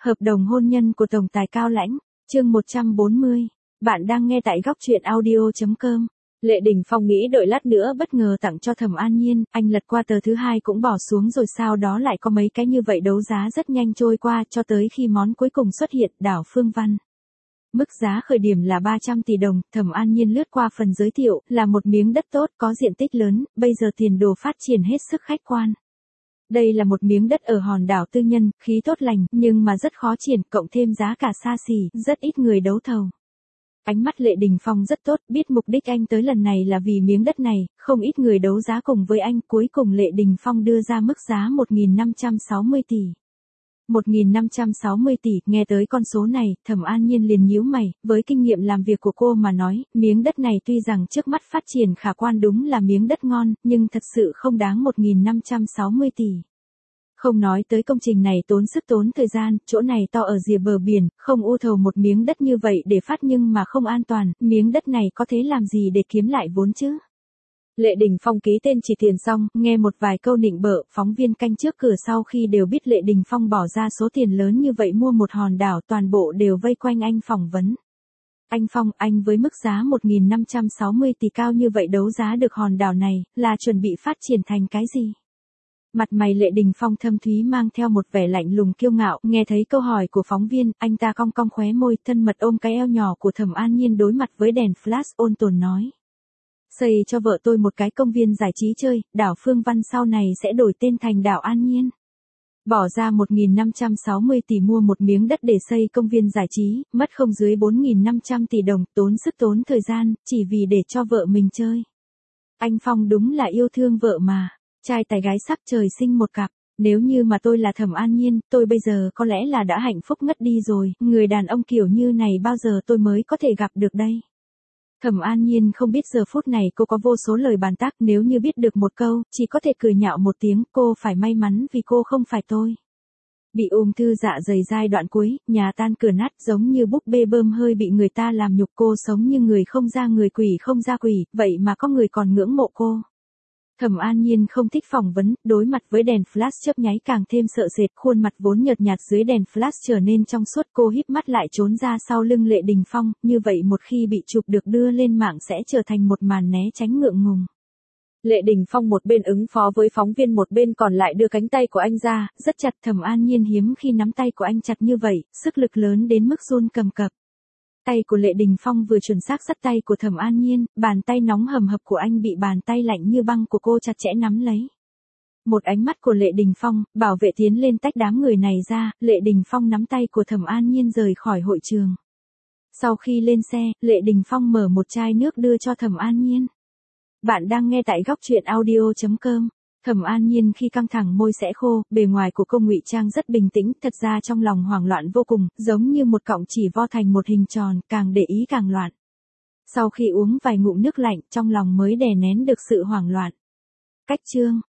Hợp đồng hôn nhân của tổng tài Cao Lãnh, chương 140. Bạn đang nghe tại góc truyện audio.com. Lệ Đình Phong nghĩ đợi lát nữa bất ngờ tặng cho Thẩm An Nhiên, anh lật qua tờ thứ hai cũng bỏ xuống rồi sau đó lại có mấy cái như vậy đấu giá rất nhanh trôi qua cho tới khi món cuối cùng xuất hiện, Đảo Phương Văn. Mức giá khởi điểm là 300 tỷ đồng, Thẩm An Nhiên lướt qua phần giới thiệu, là một miếng đất tốt có diện tích lớn, bây giờ tiền đồ phát triển hết sức khách quan. Đây là một miếng đất ở hòn đảo tư nhân, khí tốt lành, nhưng mà rất khó triển, cộng thêm giá cả xa xỉ, rất ít người đấu thầu. Ánh mắt Lệ Đình Phong rất tốt, biết mục đích anh tới lần này là vì miếng đất này, không ít người đấu giá cùng với anh, cuối cùng Lệ Đình Phong đưa ra mức giá 1.560 tỷ. 1.560 tỷ, nghe tới con số này, Thẩm An Nhiên liền nhíu mày, với kinh nghiệm làm việc của cô mà nói, miếng đất này tuy rằng trước mắt phát triển khả quan đúng là miếng đất ngon, nhưng thật sự không đáng 1.560 tỷ. Không nói tới công trình này tốn sức tốn thời gian, chỗ này to ở rìa bờ biển, không ưu thầu một miếng đất như vậy để phát nhưng mà không an toàn, miếng đất này có thế làm gì để kiếm lại vốn chứ? Lệ Đình Phong ký tên chỉ tiền xong, nghe một vài câu nịnh bợ, phóng viên canh trước cửa sau khi đều biết Lệ Đình Phong bỏ ra số tiền lớn như vậy mua một hòn đảo, toàn bộ đều vây quanh anh phỏng vấn. Anh Phong, anh với mức giá 1.560 tỷ cao như vậy đấu giá được hòn đảo này, là chuẩn bị phát triển thành cái gì? Mặt mày Lệ Đình Phong thâm thúy mang theo một vẻ lạnh lùng kiêu ngạo, nghe thấy câu hỏi của phóng viên, anh ta cong cong khóe môi, thân mật ôm cái eo nhỏ của Thẩm An Nhiên đối mặt với đèn flash ôn tồn nói. Xây cho vợ tôi một cái công viên giải trí chơi, đảo Phương Văn sau này sẽ đổi tên thành đảo An Nhiên. Bỏ ra 1.560 tỷ mua một miếng đất để xây công viên giải trí, mất không dưới 4.500 tỷ đồng, tốn sức tốn thời gian, chỉ vì để cho vợ mình chơi. Anh Phong đúng là yêu thương vợ mà. Trai tài gái sắc trời sinh một cặp, nếu như mà tôi là Thẩm An Nhiên, tôi bây giờ có lẽ là đã hạnh phúc ngất đi rồi, người đàn ông kiểu như này bao giờ tôi mới có thể gặp được đây. Thẩm An Nhiên không biết giờ phút này cô có vô số lời bàn tác, nếu như biết được một câu, chỉ có thể cười nhạo một tiếng, cô phải may mắn vì cô không phải tôi. Bị ung thư dạ dày giai đoạn cuối, nhà tan cửa nát giống như búp bê bơm hơi bị người ta làm nhục, cô sống như người không ra người quỷ không ra quỷ, vậy mà có người còn ngưỡng mộ cô. Thẩm An Nhiên không thích phỏng vấn, đối mặt với đèn flash chớp nháy càng thêm sợ sệt, khuôn mặt vốn nhợt nhạt dưới đèn flash trở nên trong suốt, cô híp mắt lại trốn ra sau lưng Lệ Đình Phong, như vậy một khi bị chụp được đưa lên mạng sẽ trở thành một màn né tránh ngượng ngùng. Lệ Đình Phong một bên ứng phó với phóng viên một bên còn lại đưa cánh tay của anh ra, rất chặt. Thẩm An Nhiên hiếm khi nắm tay của anh chặt như vậy, sức lực lớn đến mức run cầm cập. Tay của Lệ Đình Phong vừa chuẩn xác dắt tay của Thẩm An Nhiên, bàn tay nóng hầm hập của anh bị bàn tay lạnh như băng của cô chặt chẽ nắm lấy. Một ánh mắt của Lệ Đình Phong, bảo vệ tiến lên tách đám người này ra, Lệ Đình Phong nắm tay của Thẩm An Nhiên rời khỏi hội trường. Sau khi lên xe, Lệ Đình Phong mở một chai nước đưa cho Thẩm An Nhiên. Bạn đang nghe tại góc truyện audio.com. Thẩm An Nhiên khi căng thẳng môi sẽ khô, bề ngoài của cô ngụy trang rất bình tĩnh, thật ra trong lòng hoảng loạn vô cùng, giống như một cọng chỉ vo thành một hình tròn, càng để ý càng loạn. Sau khi uống vài ngụm nước lạnh, trong lòng mới đè nén được sự hoảng loạn. Cách chương